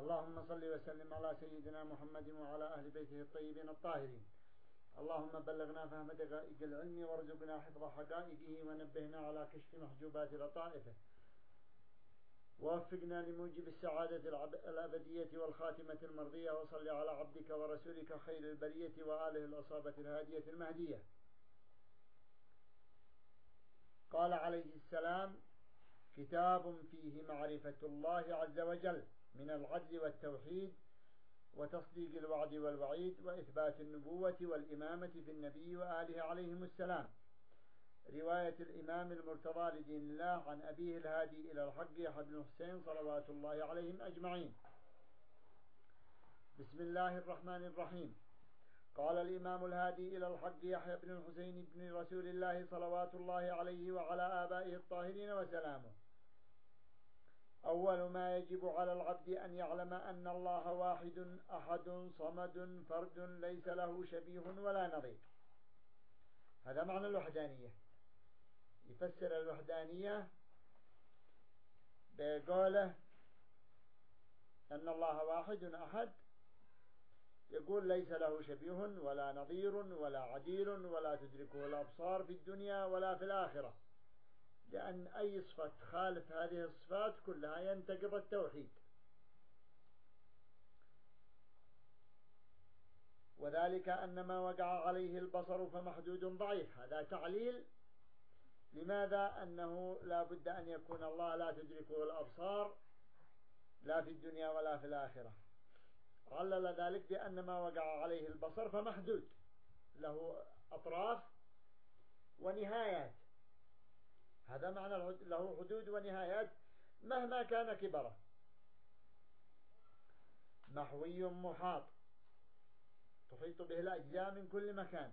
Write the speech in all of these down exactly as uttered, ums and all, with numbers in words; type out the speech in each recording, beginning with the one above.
اللهم صل وسلم على سيدنا محمد وعلى أهل بيته الطيبين الطاهرين. اللهم بلغنا فهم دقائق العلم وارزقنا حفظ حقائقه ونبهنا على كشف محجوبات لطائفه ووفقنا لموجب السعادة الأبدية والخاتمة المرضية. وصل على عبدك ورسولك خير البرية وآله الأصابة الهادية المهدية. قال عليه السلام: كتاب فيه معرفة الله عز وجل من العدل والتوحيد وتصديق الوعد والوعيد وإثبات النبوة والإمامة في النبي وآله عليهم السلام. رواية الإمام المرتضى لدين الله عن أبيه الهادي إلى الحق يحيى بن حسين صلوات الله عليهم أجمعين. بسم الله الرحمن الرحيم. قال الإمام الهادي إلى الحق يحيى بن الحسين بن رسول الله صلوات الله عليه وعلى آبائه الطاهرين وسلامه: أول ما يجب على العبد أن يعلم أن الله واحد أحد صمد فرد ليس له شبيه ولا نظير. هذا معنى الوحدانية. يفسر الوحدانية بقوله أن الله واحد أحد، يقول ليس له شبيه ولا نظير ولا عديل ولا تدركه الأبصار في الدنيا ولا في الآخرة، لأن أي صفة تخالف هذه الصفات كلها ينتقض التوحيد. وذلك أن ما وقع عليه البصر فمحدود ضعيف. هذا تعليل لماذا أنه لا بد أن يكون الله لا تدركه الأبصار لا في الدنيا ولا في الآخرة. علل ذلك بأن ما وقع عليه البصر فمحدود، له أطراف ونهايات. هذا معنى له حدود ونهايات مهما كان كبره. محوي محاط، تحيط به الأجزاء من كل مكان.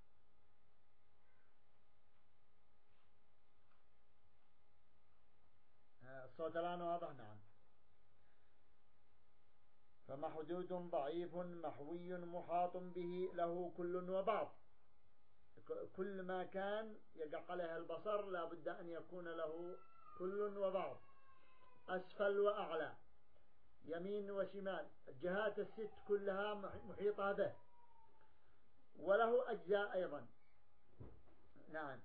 الصوت الآن واضح؟ نعم. فمحدود ضعيف محوي محاط به له كل وبعض. كل ما كان يقع عليه البصر لا بد أن يكون له كل وبعض، أسفل وأعلى، يمين وشمال، الجهات الست كلها محيطة به، وله أجزاء أيضا. نعم.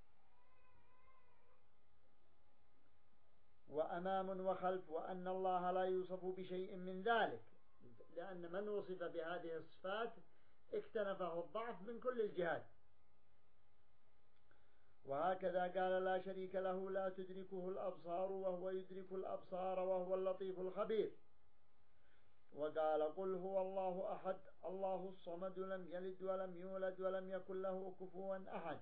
وأمام وخلف، وأن الله لا يوصف بشيء من ذلك، لأن من وصف بهذه الصفات اكتنفه الضعف من كل الجهات. وهكذا قال: لا شريك له لا تدركه الأبصار وهو يدرك الأبصار وهو اللطيف الخبير. وقال: قل هو الله أحد الله الصمد لم يلد ولم يولد ولم يكن له كفوا أحد.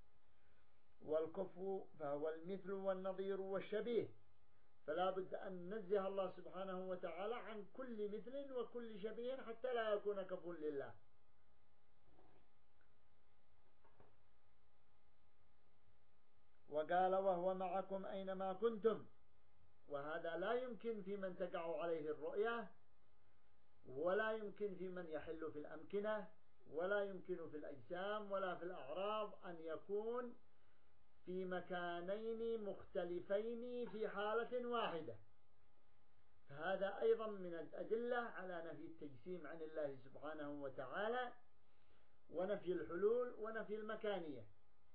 والكفو فهو المثل والنظير والشبيه، فلا بد أن ننزه الله سبحانه وتعالى عن كل مثل وكل شبيه حتى لا يكون كفوا لله. وقال: وهو معكم أينما كنتم. وهذا لا يمكن في من تقع عليه الرؤية، ولا يمكن في من يحل في الأمكنة، ولا يمكن في الأجسام ولا في الأعراض أن يكون في مكانين مختلفين في حالة واحدة. فهذا أيضا من الأدلة على نفي التجسيم عن الله سبحانه وتعالى، ونفي الحلول ونفي المكانية.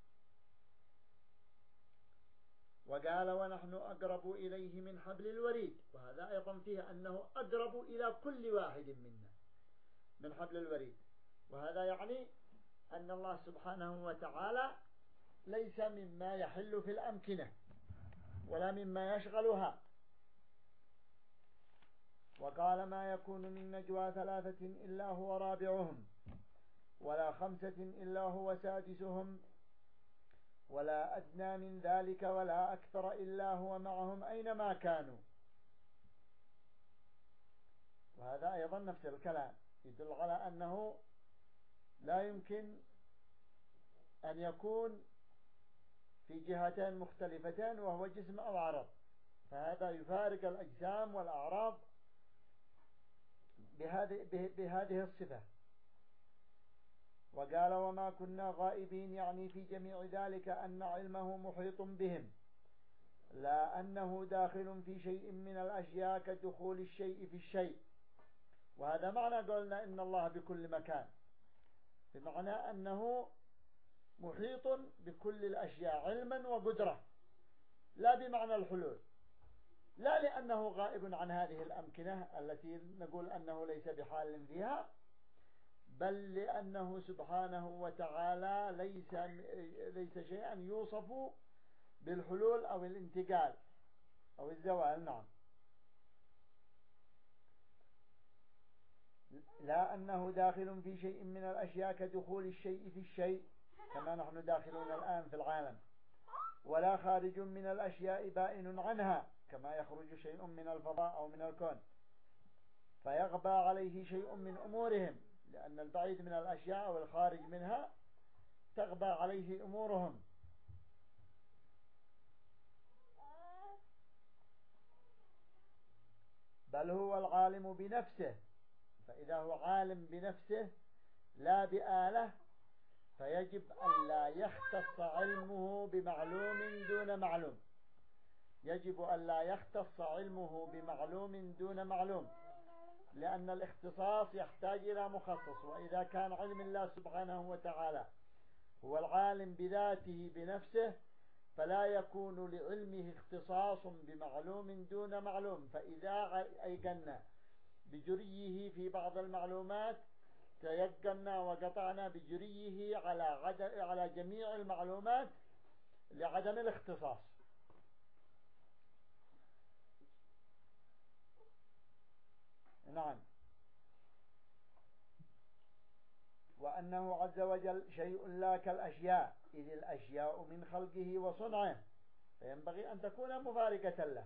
وقال: ونحن أقرب إليه من حبل الوريد. وهذا أيضا فيه أنه أقرب إلى كل واحد منا من حبل الوريد. وهذا يعني أن الله سبحانه وتعالى ليس مما يحل في الأمكنة ولا مما يشغلها. وقال: ما يكون من نجوى ثلاثة إلا هو رابعهم ولا خمسة إلا هو سادسهم ولا أدنى من ذلك ولا أكثر إلا هو معهم أينما كانوا. وهذا أيضا نفس الكلام يدل على أنه لا يمكن أن يكون في جهتين مختلفتين وهو جسم أو عرض، فهذا يفارق الأجسام والأعراض بهذه, بهذه الصفة. وقال: وما كنا غائبين، يعني في جميع ذلك أن علمه محيط بهم، لا أنه داخل في شيء من الأشياء كدخول الشيء في الشيء، وهذا معنى قولنا إن الله بكل مكان، بمعنى أنه محيط بكل الأشياء علما وقدرة، لا بمعنى الحلول، لا لأنه غائب عن هذه الأمكنة التي نقول أنه ليس بحال فيها، بل لأنه سبحانه وتعالى ليس ليس شيئا يوصف بالحلول أو الانتقال أو الزوال. نعم، لا أنه داخل في شيء من الأشياء كدخول الشيء في الشيء كما نحن داخلون الآن في العالم، ولا خارج من الأشياء بائن عنها كما يخرج شيء من الفضاء أو من الكون فيغبى عليه شيء من أمورهم، لأن البعيد من الأشياء أو الخارج منها تغبى عليه أمورهم. بل هو العالم بنفسه، فإذا هو عالم بنفسه لا بآلة فيجب أن لا يختص علمه بمعلوم دون معلوم، يجب أن لا يختص علمه بمعلوم دون معلوم، لأن الاختصاص يحتاج إلى مخصص، وإذا كان علم الله سبحانه وتعالى هو العالم بذاته بنفسه فلا يكون لعلمه اختصاص بمعلوم دون معلوم، فإذا أيقنا بجريه في بعض المعلومات تيقنا وقطعنا بجريه على على جميع المعلومات لعدم الاختصاص. نعم، وأنه عز وجل شيء لا كالأشياء، إذ الأشياء من خلقه وصنعه فينبغي أن تكون مفارقة له.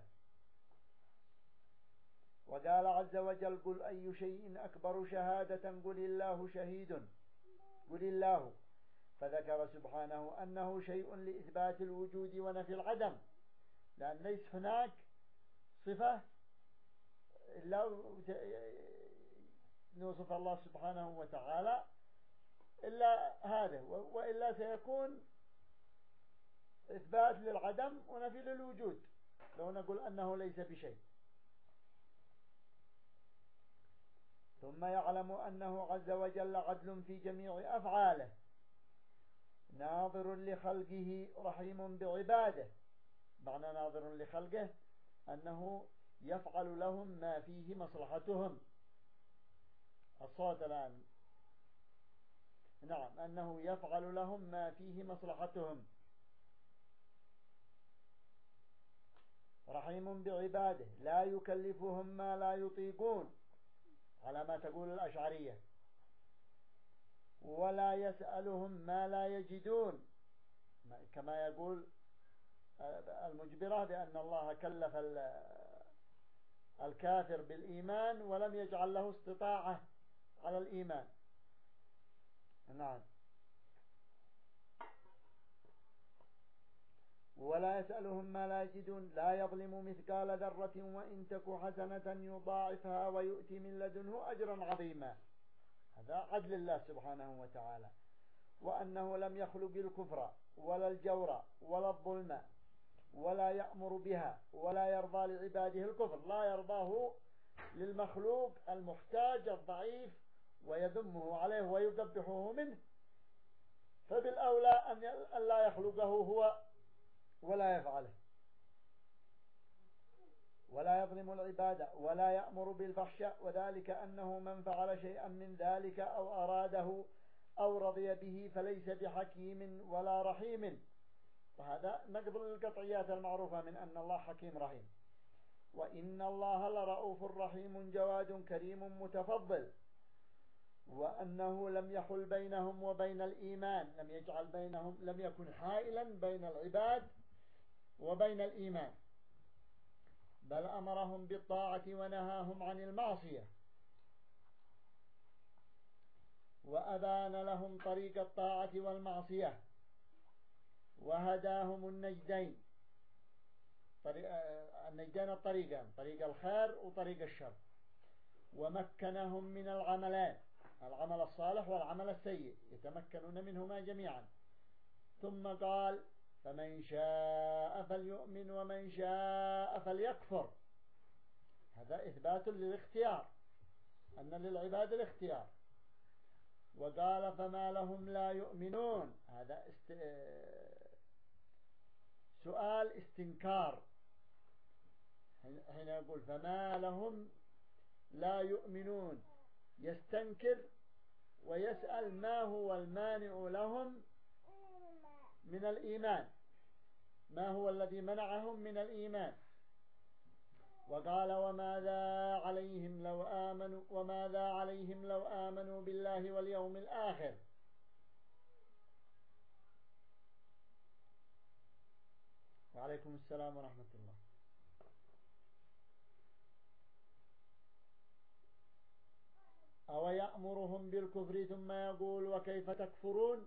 وقال عز وجل قل أي شيء أكبر شهادة قل الله شهيد، قل الله، فذكر سبحانه أنه شيء لإثبات الوجود ونفي العدم، لأن ليس هناك صفة إلا نوصف الله سبحانه وتعالى إلا هذا، وإلا سيكون إثبات للعدم ونفي للوجود لو نقول أنه ليس بشيء. ثم يعلم أنه عز وجل عدل في جميع أفعاله ناظر لخلقه رحيم بعباده. معنى ناظر لخلقه أنه يفعل لهم ما فيه مصلحتهم. الصوت الآن. نعم، أنه يفعل لهم ما فيه مصلحتهم، رحيم بعباده لا يكلفهم ما لا يطيقون على ما تقول الأشعرية، ولا يسألهم ما لا يجدون كما يقول المجبرة بأن الله كلف الكافر بالإيمان ولم يجعل له استطاعة على الإيمان. نعم، ولا يسألهم ما لا يجدون لا يظلم مثقال ذرة وإن تك حسنة يضاعفها ويؤتي من لدنه أجرا عظيما. هذا عدل الله سبحانه وتعالى، وأنه لم يخلق الكفر ولا الجور ولا الظلم ولا يأمر بها ولا يرضى لعباده الكفر، لا يرضاه للمخلوق المحتاج الضعيف ويذمه عليه ويقبحه منه، فبالأولى أن لا يخلقه هو ولا يفعله. ولا يظلم العباد ولا يأمر بالفحشاء، وذلك أنه من فعل شيئا من ذلك أو أراده أو رضي به فليس بحكيم ولا رحيم. وهذا نقض القطعيات المعروفة من أن الله حكيم رحيم. وإن الله لرؤوف رحيم جواد كريم متفضل، وأنه لم يحل بينهم وبين الإيمان، لم يجعل بينهم، لم يكن حائلا بين العباد وبين الإيمان، بل أمرهم بالطاعة ونهاهم عن المعصية، وأبان لهم طريق الطاعة والمعصية، وهداهم النجدين. النجدين الطريقان، طريق الخير وطريق الشر، ومكنهم من العملين، العمل الصالح والعمل السيء، يتمكنون منهما جميعا. ثم قال فمن شاء فليؤمن ومن شاء فليكفر. هذا إثبات للاختيار، أن للعباد الاختيار. وقال فما لهم لا يؤمنون، هذا است... سؤال استنكار. هنا يقول فما لهم لا يؤمنون، يستنكر ويسأل ما هو المانع لهم من الإيمان، ما هو الذي منعهم من الإيمان. وقال وماذا عليهم لو آمنوا وماذا عليهم لو آمنوا بالله واليوم الآخر. وعليكم السلام ورحمة الله. أو يأمرهم بالكفر ثم يقول وكيف تكفرون،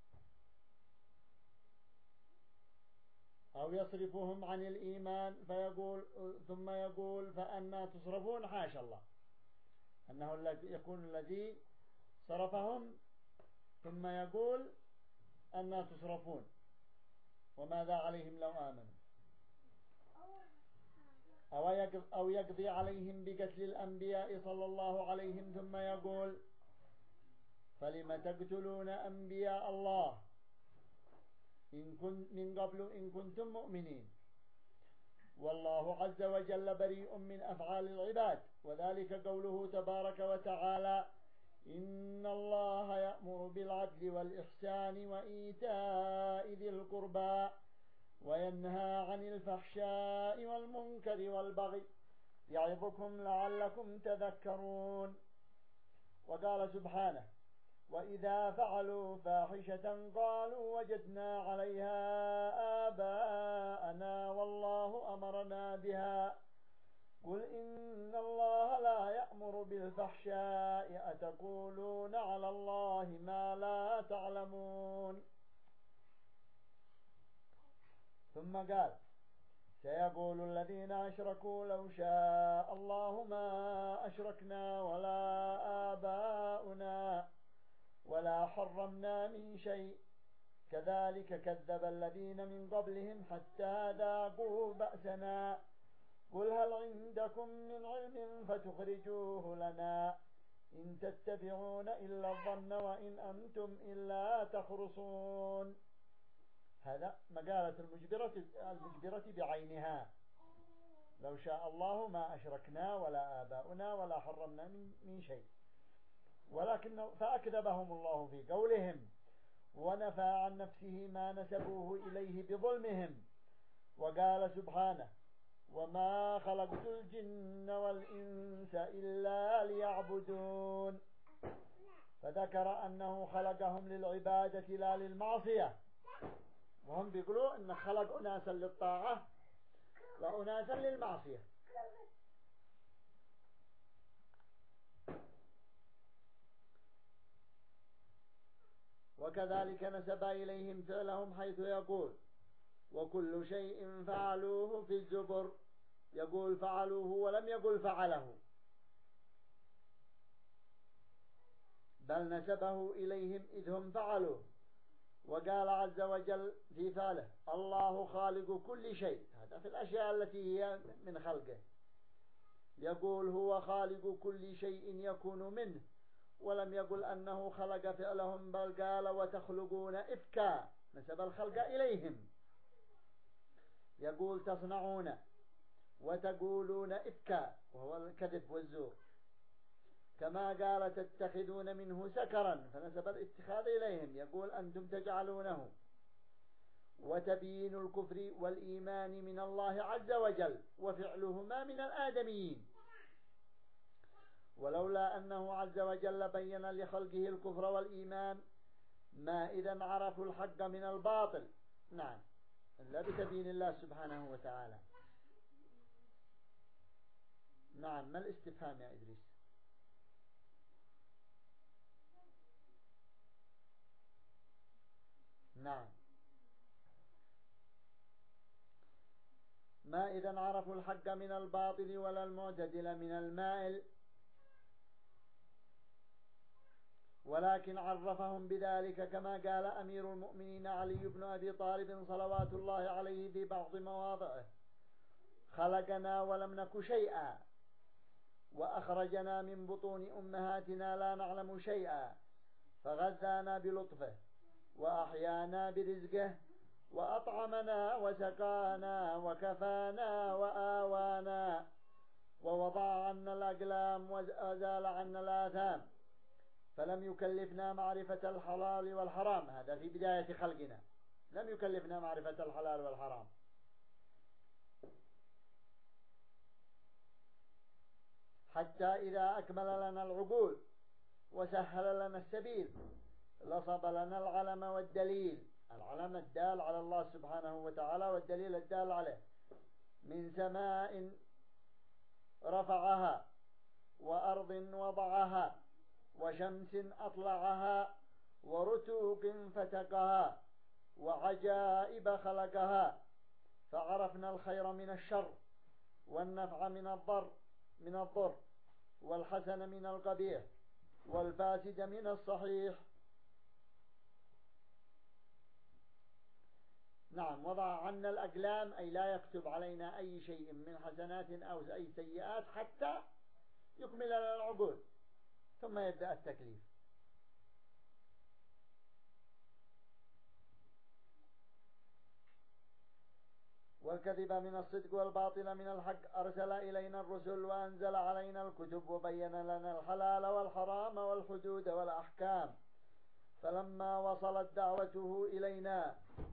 أو يصرفهم عن الإيمان فيقول ثم يقول فأنا تصرفون. حاشا الله أنه يكون الذي صرفهم ثم يقول أنا تصرفون وماذا عليهم لو آمنوا. أو يقضي عليهم بقتل الأنبياء صلى الله عليهم ثم يقول فلم تقتلون أنبياء الله إن كنت من قبل إن كنتم مؤمنين. والله عز وجل بريء من أفعال العباد، وذلك قوله تبارك وتعالى إن الله يأمر بالعدل والإحسان وإيتاء ذي القربى وينهى عن الفحشاء والمنكر والبغي يعظكم لعلكم تذكرون. وقال سبحانه وإذا فعلوا فاحشة قالوا وجدنا عليها آباءنا والله أمرنا بها قل إن الله لا يأمر بالفحشاء أتقولون على الله ما لا تعلمون. ثم قال سيقول الذين أشركوا لو شاء الله ما أشركنا ولا آباؤنا ولا حرمنا من شيء كذلك كذب الذين من قبلهم حتى ذاقوا بأسنا قل هل عندكم من علم فتخرجوه لنا إن تتبعون إلا الظن وإن أنتم إلا تخرصون. هذا مقالة المجبرة, المجبرة بعينها لو شاء الله ما أشركنا ولا آباؤنا ولا حرمنا من شيء، ولكن فأكذبهم الله في قولهم ونفى عن نفسه ما نسبوه إليه بظلمهم. وقال سبحانه وما خلقت الجن والإنس إلا ليعبدون، فذكر أنه خلقهم للعبادة لا للمعصية، وهم بيقولوا إن خلق أناسا للطاعة وأناسا للمعصية. وكذلك نسب إليهم فعلهم حيث يقول وكل شيء فعلوه في الزبر، يقول فعلوه ولم يقل فعله، بل نسبه إليهم إذ هم فعلوه. وقال عز وجل في فعله الله خالق كل شيء، هذا في الأشياء التي هي من خلقه، يقول هو خالق كل شيء يكون منه، ولم يقل أنه خلق فعلهم، بل قال وتخلقون إفكا، نسب الخلق إليهم، يقول تصنعون وتقولون إفكا وهو الكذب والزور، كما قال تتخذون منه سكرا فنسب الاتخاذ إليهم، يقول أنتم تجعلونه. وتبيين الكفر والإيمان من الله عز وجل وفعلهما من الآدميين، ولولا أنه عز وجل بين لخلقه الكفر والإيمان ما إذا عرفوا الحق من الباطل. نعم، إلا بتبيين الله سبحانه وتعالى. نعم، ما الاستفهام يا إدريس؟ نعم، ما إذا عرفوا الحق من الباطل ولا المعتدل من المائل، ولكن عرفهم بذلك كما قال أمير المؤمنين علي بن أبي طالب صلوات الله عليه في بعض مواضعه خلقنا ولم نك شيئا، وأخرجنا من بطون أمهاتنا لا نعلم شيئا فغذانا بلطفه وأحيانا برزقه وأطعمنا وسقانا وكفانا وآوانا ووضع عنا الأقلام وأزال عنا الآثام فلم يكلفنا معرفة الحلال والحرام. هذا في بداية خلقنا، لم يكلفنا معرفة الحلال والحرام. حتى إذا أكمل لنا العقول وسهل لنا السبيل لصب لنا العلم والدليل، العلم الدال على الله سبحانه وتعالى والدليل الدال عليه، من سماء رفعها وأرض وضعها وشمس أطلعها ورتوق فتقها وعجائب خلقها، فعرفنا الخير من الشر والنفع من الضر من الضر والحسن من القبيح والفاسد من الصحيح. نعم، وضع عنا الأقلام أي لا يكتب علينا أي شيء من حسنات أو أي سيئات حتى يكمل لنا العقول ثم يبدأ التكليف. والكذب من الصدق والباطل من الحق أرسل إلينا الرسل وأنزل علينا الكتب وبين لنا الحلال والحرام والحدود والأحكام. فلما وصلت دعوته إلينا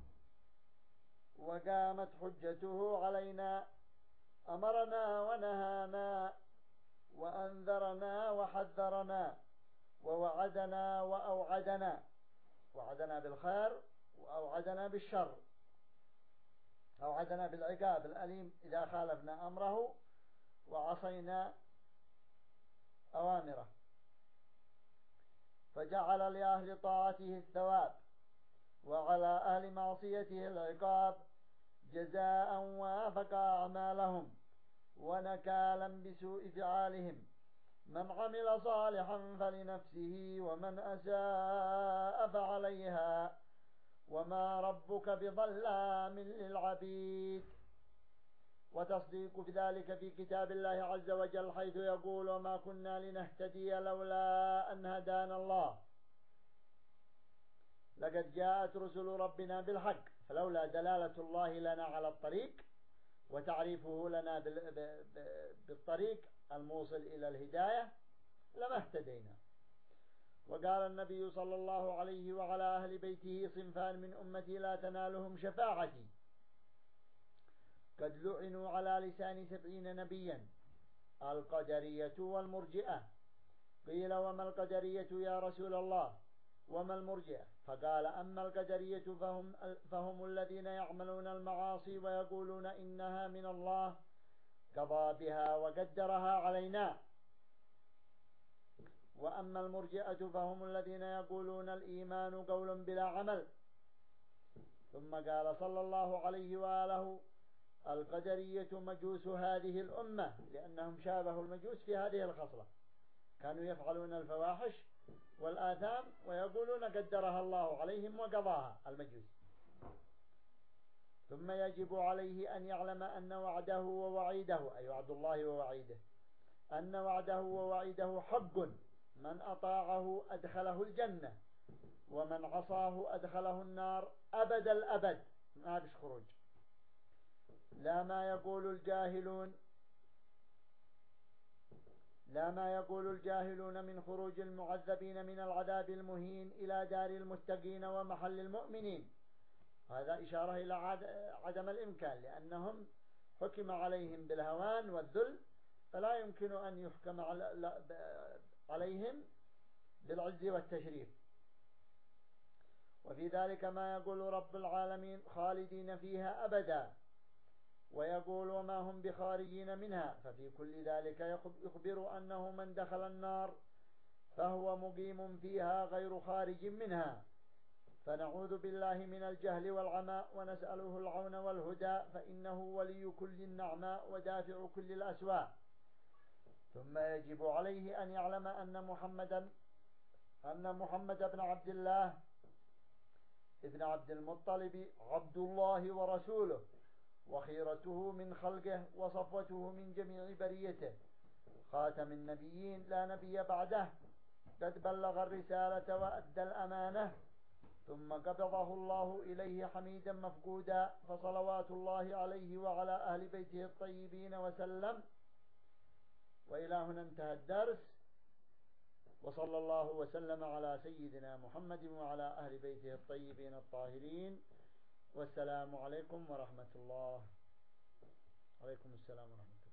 وقامت حجته علينا أمرنا ونهانا وأنذرنا وحذرنا ووعدنا وأوعدنا، وعدنا بالخير وأوعدنا بالشر، أوعدنا بالعقاب الأليم إذا خالفنا أمره وعصينا أوامره. فجعل لأهل طاعته الثواب وعلى أهل معصيته العقاب، جزاء وافق أعمالهم ونكالا بسوء فعالهم. من عمل صالحا فلنفسه ومن أساء فعليها وما ربك بظلام للعبيد. وتصديق بذلك في كتاب الله عز وجل حيث يقول: وما كنا لنهتدي لولا أن هدانا الله لقد جاءت رسل ربنا بالحق، فلولا دلالة الله لنا على الطريق وتعريفه لنا بالطريق الموصل إلى الهداية لما اهتدينا. وقال النبي صلى الله عليه وعلى أهل بيته: صنفان من أمتي لا تنالهم شفاعتي قد لعنوا على لسان سبعين نبيا: القدرية والمرجئة. قيل: وما القدرية يا رسول الله وما المرجئة؟ فقال: أما القدرية فهم, فهم الذين يعملون المعاصي ويقولون إنها من الله قضى بها وقدرها علينا. وأما المرجئة فهم الذين يقولون الإيمان قول بلا عمل. ثم قال صلى الله عليه وآله: القدرية مجوس هذه الأمة، لأنهم شابهوا المجوس في هذه الخصلة، كانوا يفعلون الفواحش والآثام ويقولون قدرها الله عليهم وقضاها المجوس. ثم يجب عليه أن يعلم أن وعده ووعيده، أي وعد الله ووعيده، أن وعده ووعيده حق، من أطاعه أدخله الجنة ومن عصاه أدخله النار أبد الأبد، ما فيش خروج. لا ما يقول الجاهلون لا ما يقول الجاهلون من خروج المعذبين من العذاب المهين إلى دار المتقين ومحل المؤمنين. هذا إشارة إلى عدم الإمكان، لأنهم حكم عليهم بالهوان والذل، فلا يمكن أن يحكم عليهم بالعز والتشريف. وفي ذلك ما يقول رب العالمين: خالدين فيها أبدا، ويقول: وما هم بخارجين منها. ففي كل ذلك يخبر أنه من دخل النار فهو مقيم فيها غير خارج منها. فنعوذ بالله من الجهل والعمى ونسأله العون والهدى، فإنه ولي كل النعماء ودافع كل الأسواء. ثم يجب عليه أن يعلم أن محمدا أن محمد بن عبد الله ابن عبد المطلب عبد الله ورسوله، وخيرته من خلقه وصفوته من جميع بريته، خاتم النبيين لا نبي بعده، قد بلغ الرسالة وأدى الأمانة، ثم قبضه الله إليه حميدا مفقودا، فصلوات الله عليه وعلى أهل بيته الطيبين وسلم. وإلى هنا انتهى الدرس، وصلى الله وسلم على سيدنا محمد وعلى أهل بيته الطيبين الطاهرين، والسلام عليكم ورحمة الله. عليكم السلام ورحمة الله.